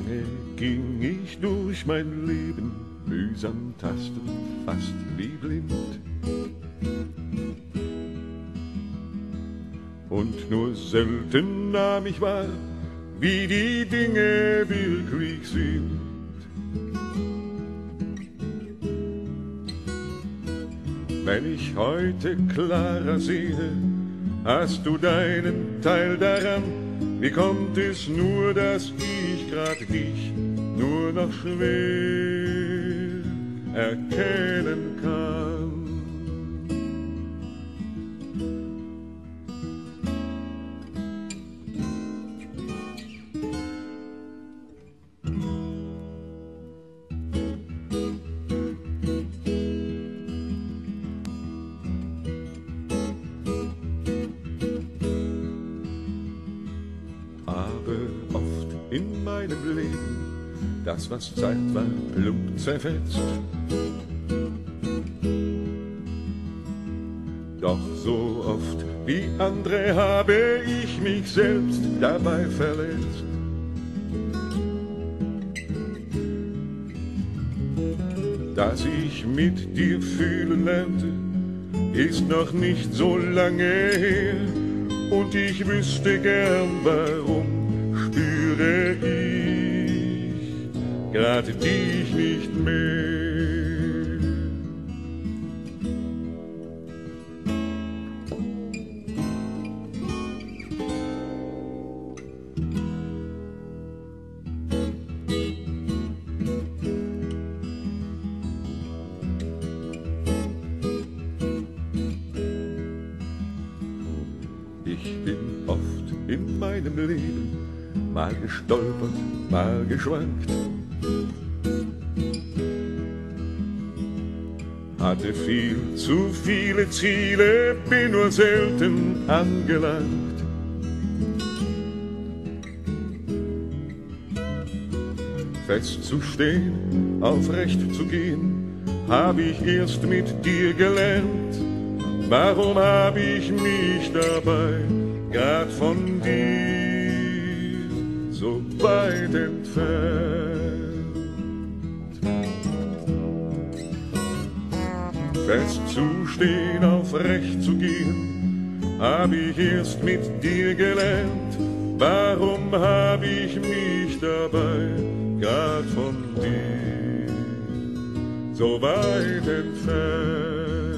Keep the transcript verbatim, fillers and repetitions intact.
Lange ging ich durch mein Leben, mühsam tastend, fast wie blind. Und nur selten nahm ich wahr, wie die Dinge wirklich sind. Wenn ich heute klarer sehe, hast du deinen Teil daran. Wie kommt es nur, dass ich grad dich nur noch schwer erkennen kann? Habe oft in meinem Leben das, was Zeit war, plump zerfetzt. Doch so oft wie andere habe ich mich selbst dabei verletzt. Dass ich mit dir fühlen lernte, ist noch nicht so lange her. Und ich wüsste gern, warum spüre ich gerade dich nicht mehr. Ich bin oft in meinem Leben mal gestolpert, mal geschwankt. Hatte viel zu viele Ziele, bin nur selten angelangt. Fest zu stehen, aufrecht zu gehen, hab ich erst mit dir gelernt. Warum hab ich mich dabei grad von dir so weit entfernt? Fest zu stehen, aufrecht zu gehen, hab ich erst mit dir gelernt. Warum hab ich mich dabei grad von dir so weit entfernt?